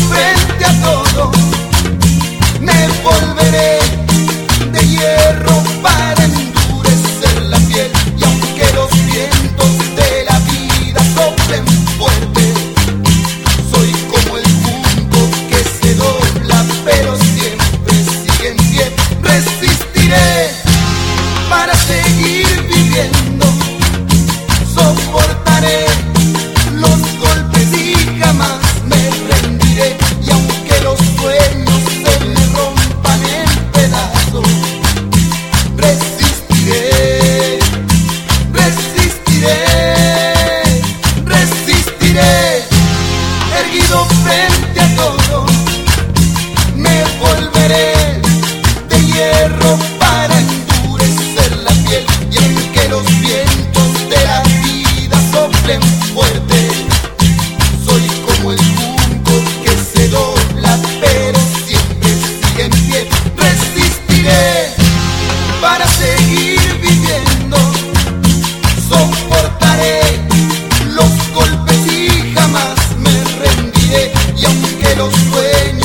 frente a todo. Me volveré de hierro para endurecer la piel, y aunque los vientos de la vida soplen fuerte, soy como el junco que se dobla pero siempre sigue en pie. Resistiré para seguir viviendo, soportaré los golpes y jamás me rendiré, y aunque los sueños se me rompan en pedazos, resistiré, resistiré, resistiré, erguido frente a todo. Me volveré de hierro para endurecer la piel, y aunque los vientos de la vida soplen fuerte, soy como el junco que se dobla pero siempre sigue en pie. Resistiré para seguir viviendo, soportaré los golpes y jamás me rendiré, y aunque los sueños